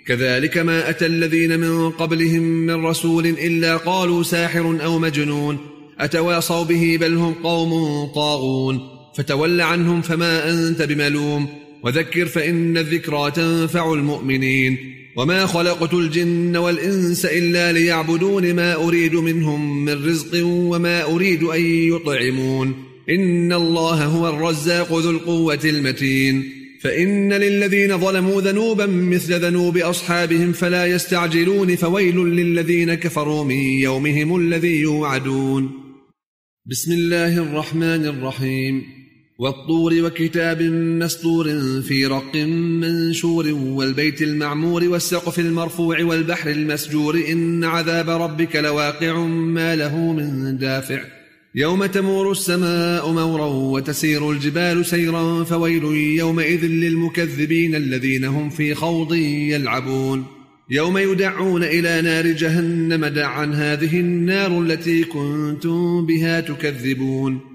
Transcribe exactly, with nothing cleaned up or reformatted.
كذلك ما أتى الذين من قبلهم من رسول إلا قالوا ساحر أو مجنون أتواصوا به بل هم قوم طاغون فتول عنهم فما أنت بملوم وذكر فإن الذكرى تنفع المؤمنين وما خلقت الجن والإنس إلا ليعبدون ما أريد منهم من رزق وما أريد أن يطعمون إن الله هو الرزاق ذو القوة المتين فإن للذين ظلموا ذنوبا مثل ذنوب أصحابهم فلا يستعجلون فويل للذين كفروا من يومهم الذي يوعدون بسم الله الرحمن الرحيم والطور وكتاب مسطور في رق منشور والبيت المعمور والسقف المرفوع والبحر المسجور إن عذاب ربك لواقع ما له من دافع يوم تمور السماء مورا وتسير الجبال سيرا فويل يومئذ للمكذبين الذين هم في خوض يلعبون يوم يدعون إلى نار جهنم دعا هذه النار التي كنتم بها تكذبون